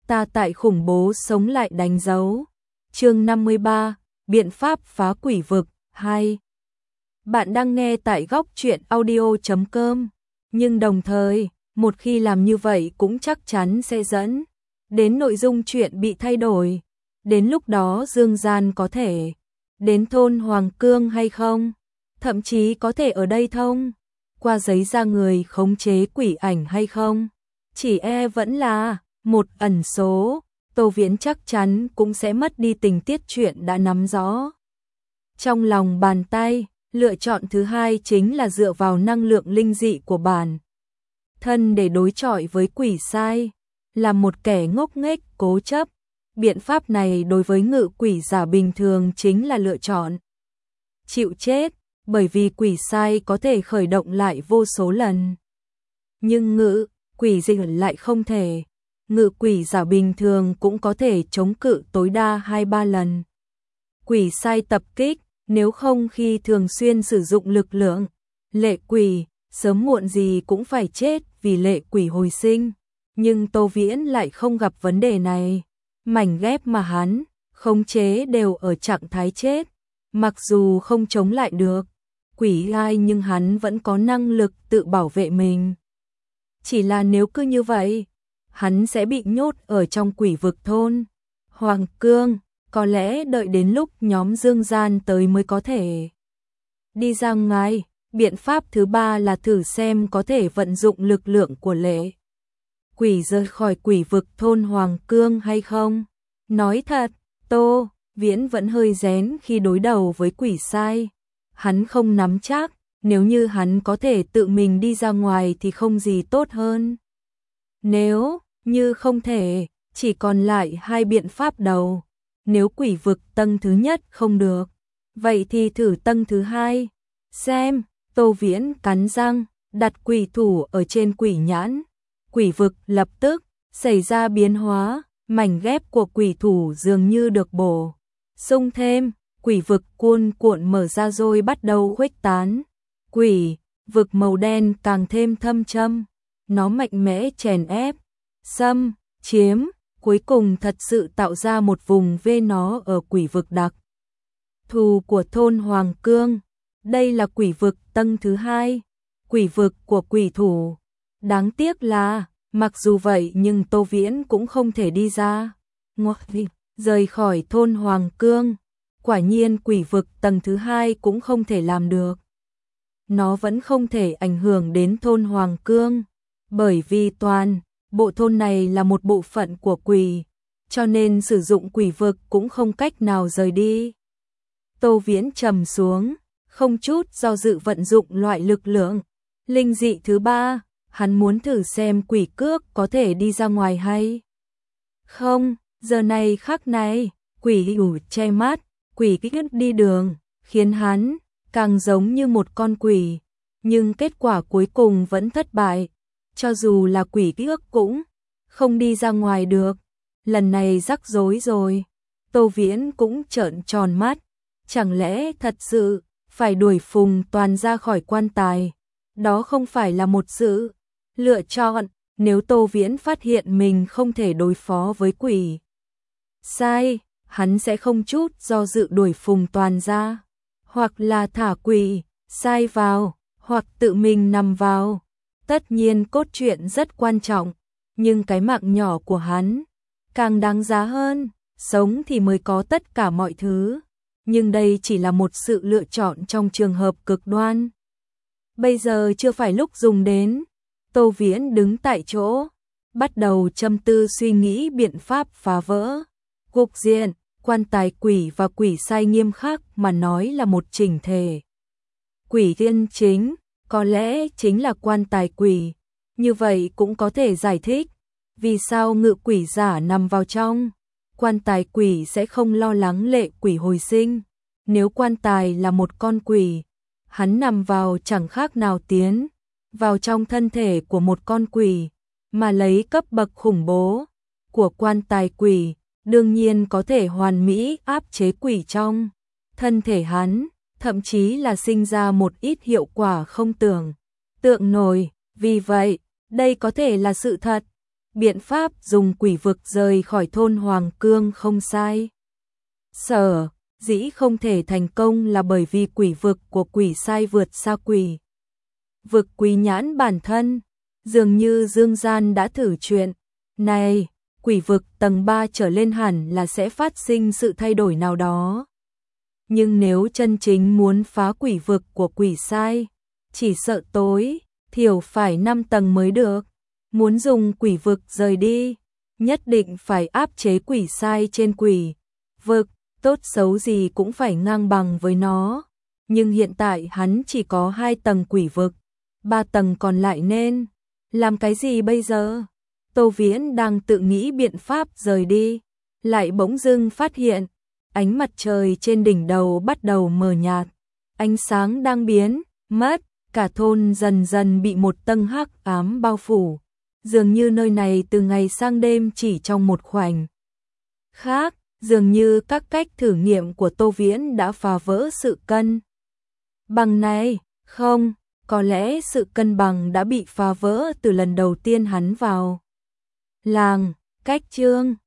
ta tại khủng bố sống lại đánh dấu. Chương 53, biện pháp phá quỷ vực 2. Bạn đang nghe tại góc truyện audio.com, nhưng đồng thời, một khi làm như vậy cũng chắc chắn sẽ dẫn đến nội dung chuyện bị thay đổi. Đến lúc đó Dương Gian có thể đến thôn Hoàng Cương hay không? Thậm chí có thể ở đây thông qua giấy ra người khống chế quỷ ảnh hay không? Chỉ vẫn là một ẩn số. Tô Viễn chắc chắn cũng sẽ mất đi tình tiết chuyện đã nắm rõ trong lòng bàn tay. Lựa chọn thứ hai chính là dựa vào năng lượng linh dị của bản thân để đối chọi với quỷ sai, là một kẻ ngốc nghếch cố chấp. Biện pháp này đối với ngự quỷ giả bình thường chính là lựa chọn chịu chết, bởi vì quỷ sai có thể khởi động lại vô số lần. Nhưng ngự quỷ dịch lại không thể. Ngự quỷ giả bình thường cũng có thể chống cự tối đa 2-3 lần quỷ sai tập kích, nếu không khi thường xuyên sử dụng lực lượng lệ quỷ, sớm muộn gì cũng phải chết vì lệ quỷ hồi sinh. Nhưng Tô Viễn lại không gặp vấn đề này. Mảnh ghép mà hắn khống chế đều ở trạng thái chết, mặc dù không chống lại được quỷ ai nhưng hắn vẫn có năng lực tự bảo vệ mình. Chỉ là nếu cứ như vậy, hắn sẽ bị nhốt ở trong quỷ vực thôn Hoàng Cương, có lẽ đợi đến lúc nhóm Dương Gian tới mới có thể đi ra ngoài. Biện pháp thứ ba là thử xem có thể vận dụng lực lượng của lệ quỷ rời khỏi quỷ vực thôn Hoàng Cương hay không. Nói thật, Tô Viễn vẫn hơi rén khi đối đầu với quỷ sai. Hắn không nắm chắc, nếu như hắn có thể tự mình đi ra ngoài thì không gì tốt hơn. Nếu như không thể, chỉ còn lại hai biện pháp đầu. Nếu quỷ vực tầng thứ nhất không được, vậy thì thử tầng thứ hai. Xem, Tô Viễn cắn răng, đặt quỷ thủ ở trên quỷ nhãn. Quỷ vực lập tức xảy ra biến hóa, mảnh ghép của quỷ thủ dường như được bổ sung thêm. Quỷ vực cuồn cuộn mở ra rồi bắt đầu khuếch tán. Quỷ vực màu đen càng thêm thâm châm, nó mạnh mẽ chèn ép, xâm chiếm, cuối cùng thật sự tạo ra một vùng vê nó ở quỷ vực đặc thù của thôn Hoàng Cương. Đây là quỷ vực tầng thứ hai, quỷ vực của quỷ thủ. Đáng tiếc là, mặc dù vậy nhưng Tô Viễn cũng không thể đi ra rời khỏi thôn Hoàng Cương. Quả nhiên quỷ vực tầng thứ hai cũng không thể làm được. Nó vẫn không thể ảnh hưởng đến thôn Hoàng Cương, bởi vì toàn bộ thôn này là một bộ phận của quỷ, cho nên sử dụng quỷ vực cũng không cách nào rời đi. Tô Viễn trầm xuống, không chút do dự vận dụng loại lực lượng linh dị thứ ba. Hắn muốn thử xem quỷ cước có thể đi ra ngoài hay không. Giờ này khắc này, quỷ ủ che mắt, quỷ kích đi đường, khiến hắn càng giống như một con quỷ. Nhưng kết quả cuối cùng vẫn thất bại. Cho dù là quỷ kích cũng không đi ra ngoài được. Lần này rắc rối rồi. Tô Viễn cũng trợn tròn mắt. Chẳng lẽ thật sự phải đuổi Phùng Toàn ra khỏi quan tài? Đó không phải là một sự lựa chọn. Nếu Tô Viễn phát hiện mình không thể đối phó với quỷ sai, hắn sẽ không chút do dự đuổi Phùng Toàn ra, hoặc là thả quỷ sai vào, hoặc tự mình nằm vào. Tất nhiên cốt truyện rất quan trọng, nhưng cái mạng nhỏ của hắn càng đáng giá hơn. Sống thì mới có tất cả mọi thứ, nhưng đây chỉ là một sự lựa chọn trong trường hợp cực đoan. Bây giờ chưa phải lúc dùng đến. Tô Viễn đứng tại chỗ, bắt đầu châm tư suy nghĩ biện pháp phá vỡ cục diện. Quan tài quỷ và quỷ sai nghiêm khắc mà nói là một chỉnh thể. Quỷ tiên chính có lẽ chính là quan tài quỷ. Như vậy cũng có thể giải thích vì sao ngự quỷ giả nằm vào trong quan tài quỷ sẽ không lo lắng lệ quỷ hồi sinh. Nếu quan tài là một con quỷ, hắn nằm vào chẳng khác nào tiến vào trong thân thể của một con quỷ, mà lấy cấp bậc khủng bố của quan tài quỷ, đương nhiên có thể hoàn mỹ áp chế quỷ trong thân thể hắn, thậm chí là sinh ra một ít hiệu quả không tưởng tượng nổi. Vì vậy, đây có thể là sự thật. biện pháp dùng quỷ vực rời khỏi thôn Hoàng Cương không sai. Sở dĩ không thể thành công là bởi vì quỷ vực của quỷ sai vượt xa quỷ vực Quý Nhãn bản thân. Dường như Dương Gian đã thử chuyện này, quỷ vực tầng 3 trở lên hẳn là sẽ phát sinh sự thay đổi nào đó. Nhưng nếu chân chính muốn phá quỷ vực của quỷ sai, chỉ sợ tối thiểu phải 5 tầng mới được. Muốn dùng quỷ vực rời đi, nhất định phải áp chế quỷ sai trên quỷ vực, tốt xấu gì cũng phải ngang bằng với nó. Nhưng hiện tại hắn chỉ có 2 tầng quỷ vực, 3 tầng còn lại nên làm cái gì bây giờ? Tô Viễn đang tự nghĩ biện pháp rời đi, lại bỗng dưng phát hiện ánh mặt trời trên đỉnh đầu bắt đầu mờ nhạt, ánh sáng đang biến mất, cả thôn dần dần bị một tầng hắc ám bao phủ, dường như nơi này từ ngày sang đêm chỉ trong một khoảnh khắc, dường như các cách thử nghiệm của Tô Viễn đã phá vỡ sự cân bằng này. Không, có lẽ sự cân bằng đã bị phá vỡ từ lần đầu tiên hắn vào làng. Cách chương